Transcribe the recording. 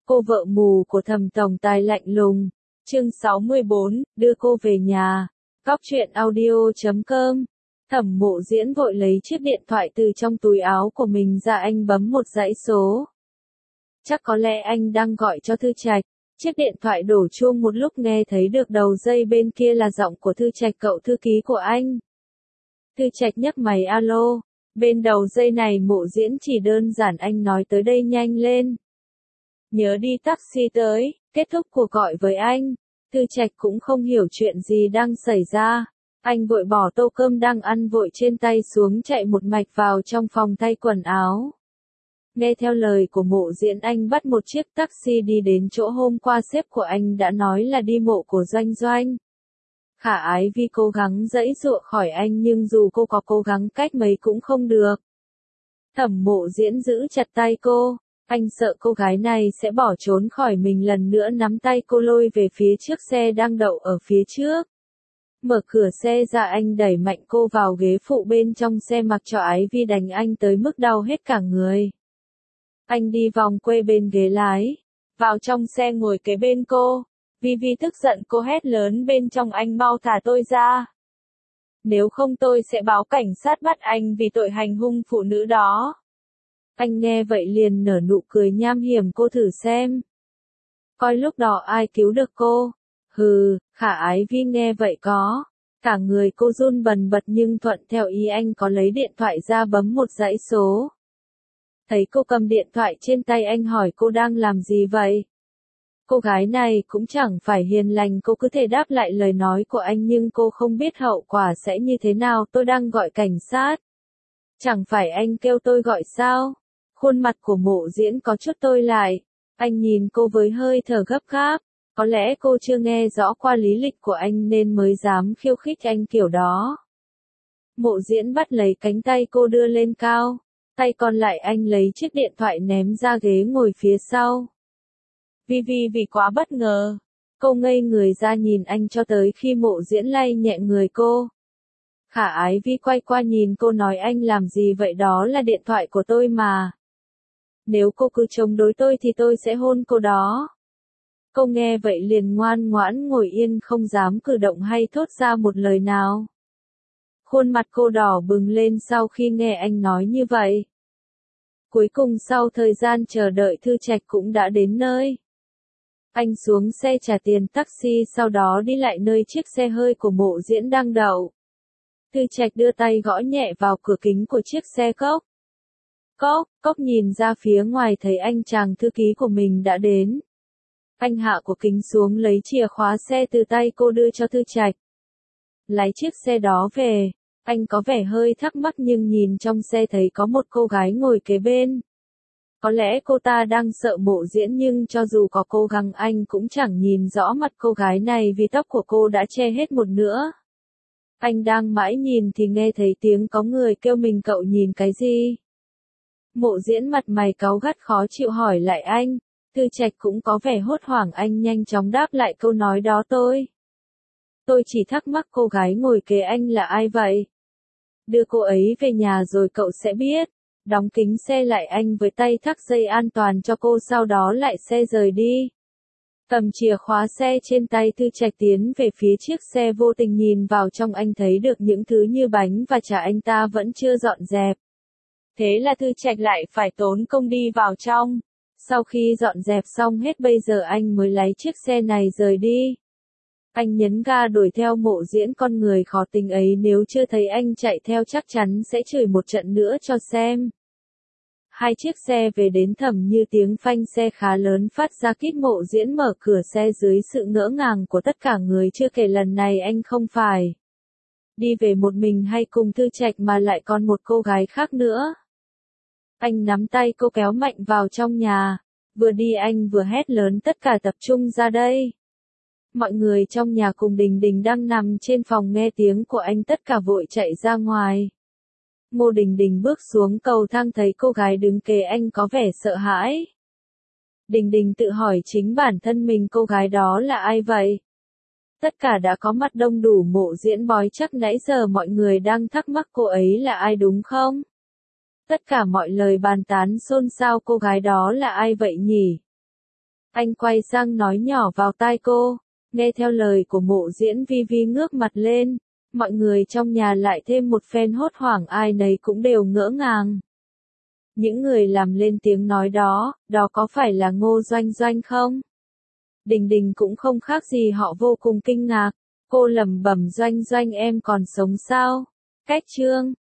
Cô vợ mù của Thẩm tổng tài lạnh lùng. Chương 64, đưa cô về nhà. Góc truyện audio.com. Thẩm Mộ Diễn vội lấy chiếc điện thoại từ trong túi áo của mình ra, anh bấm một dãy số. Chắc có lẽ anh đang gọi cho Thư Trạch. Chiếc điện thoại đổ chuông một lúc, nghe thấy được đầu dây bên kia là giọng của Thư Trạch, cậu thư ký của anh. Thư Trạch nhấc máy alo. Bên đầu dây này Mộ Diễn chỉ đơn giản: anh nói tới đây nhanh lên. Nhớ đi taxi tới. Kết thúc cuộc gọi với anh. Thư Trạch cũng không hiểu chuyện gì đang xảy ra. Anh vội bỏ tô cơm đang ăn vội trên tay xuống, chạy một mạch vào trong phòng thay quần áo. Nghe theo lời của Mộ Diễn, anh bắt một chiếc taxi đi đến chỗ hôm qua sếp của anh đã nói là đi mộ của Doanh Doanh. Khả Ái Vi cố gắng giãy giụa khỏi anh, nhưng dù cô có cố gắng cách mấy cũng không được. Thẩm Mộ Diễn giữ chặt tay cô. Anh sợ cô gái này sẽ bỏ trốn khỏi mình, lần nữa nắm tay cô lôi về phía chiếc xe đang đậu ở phía trước. Mở cửa xe ra, anh đẩy mạnh cô vào ghế phụ bên trong xe, mặc cho Ái Vi đánh anh tới mức đau hết cả người. Anh đi vòng quay bên ghế lái, vào trong xe ngồi kế bên cô. Vi Vi tức giận, cô hét lớn bên trong: anh mau thả tôi ra. Nếu không tôi sẽ báo cảnh sát bắt anh vì tội hành hung phụ nữ đó. Anh nghe vậy liền nở nụ cười nham hiểm: cô thử xem. Coi lúc đó ai cứu được cô. Hừ. Khả Ái Vi nghe vậy có. Cả người cô run bần bật, nhưng thuận theo ý anh có lấy điện thoại ra bấm một dãy số. Thấy cô cầm điện thoại trên tay, anh hỏi: cô đang làm gì vậy? Cô gái này cũng chẳng phải hiền lành, cô cứ thể đáp lại lời nói của anh, nhưng cô không biết hậu quả sẽ như thế nào. Tôi đang gọi cảnh sát. Chẳng phải anh kêu tôi gọi sao? Khuôn mặt của Mộ Diễn có chút tối lại. Anh nhìn cô với hơi thở gấp gáp. Có lẽ cô chưa nghe rõ qua lý lịch của anh nên mới dám khiêu khích anh kiểu đó. Mộ Diễn bắt lấy cánh tay cô đưa lên cao. Tay còn lại anh lấy chiếc điện thoại ném ra ghế ngồi phía sau. Vi vì quá bất ngờ. Cô ngây người ra nhìn anh cho tới khi Mộ Diễn lay nhẹ người cô. Khả Ái Vi quay qua nhìn cô nói: anh làm gì vậy, đó là điện thoại của tôi mà. Nếu cô cứ chống đối tôi thì tôi sẽ hôn cô đó. Cô nghe vậy liền ngoan ngoãn ngồi yên, không dám cử động hay thốt ra một lời nào. Khuôn mặt cô đỏ bừng lên sau khi nghe anh nói như vậy. Cuối cùng sau thời gian chờ đợi, Thư Trạch cũng đã đến nơi. Anh xuống xe trả tiền taxi, sau đó đi lại nơi chiếc xe hơi của Mộ Diễn đang đậu. Thư Trạch đưa tay gõ nhẹ vào cửa kính của chiếc xe. Cốc. Cốc, cốc nhìn ra phía ngoài thấy anh chàng thư ký của mình đã đến. Anh hạ của kính xuống, lấy chìa khóa xe từ tay cô đưa cho Thư Trạch. Lái chiếc xe đó về. Anh có vẻ hơi thắc mắc nhưng nhìn trong xe thấy có một cô gái ngồi kế bên. Có lẽ cô ta đang sợ Mộ Diễn, nhưng cho dù có cố gắng anh cũng chẳng nhìn rõ mặt cô gái này vì tóc của cô đã che hết một nửa. Anh đang mãi nhìn thì nghe thấy tiếng có người kêu mình: cậu nhìn cái gì? Mộ Diễn mặt mày cáu gắt khó chịu hỏi lại anh. Thư Trạch cũng có vẻ hốt hoảng, anh nhanh chóng đáp lại câu nói đó: Tôi chỉ thắc mắc cô gái ngồi kế anh là ai vậy? Đưa cô ấy về nhà rồi cậu sẽ biết. Đóng kính xe lại, anh với tay thắt dây an toàn cho cô, sau đó lại xe rời đi. Cầm chìa khóa xe trên tay, Thư Trạch tiến về phía chiếc xe, vô tình nhìn vào trong, anh thấy được những thứ như bánh và trà anh ta vẫn chưa dọn dẹp. Thế là Thư Trạch lại phải tốn công đi vào trong. Sau khi dọn dẹp xong hết, bây giờ anh mới lấy chiếc xe này rời đi. Anh nhấn ga đuổi theo Mộ Diễn, con người khó tính ấy nếu chưa thấy anh chạy theo chắc chắn sẽ chửi một trận nữa cho xem. Hai chiếc xe về đến Thẩm Như, tiếng phanh xe khá lớn phát ra kít. Mộ Diễn mở cửa xe dưới sự ngỡ ngàng của tất cả người, chưa kể lần này anh không phải đi về một mình hay cùng Thư Trạch mà lại còn một cô gái khác nữa. Anh nắm tay cô kéo mạnh vào trong nhà. Vừa đi anh vừa hét lớn: tất cả tập trung ra đây. Mọi người trong nhà cùng Đình Đình đang nằm trên phòng nghe tiếng của anh tất cả vội chạy ra ngoài. Ngô Đình Đình bước xuống cầu thang thấy cô gái đứng kế anh có vẻ sợ hãi. Đình Đình tự hỏi chính bản thân mình, cô gái đó là ai vậy? Tất cả đã có mặt đông đủ. Mộ Diễn bói chắc nãy giờ mọi người đang thắc mắc cô ấy là ai đúng không? Tất cả mọi lời bàn tán xôn xao, cô gái đó là ai vậy nhỉ? Anh quay sang nói nhỏ vào tai cô. Nghe theo lời của Mộ Diễn Vi Vi ngước mặt lên. Mọi người trong nhà lại thêm một phen hốt hoảng, ai nấy cũng đều ngỡ ngàng. Những người làm lên tiếng nói đó có phải là Ngô Doanh Doanh không? Đình Đình cũng không khác gì họ, vô cùng kinh ngạc. Cô lẩm bẩm, Doanh Doanh em còn sống sao? Cách Trương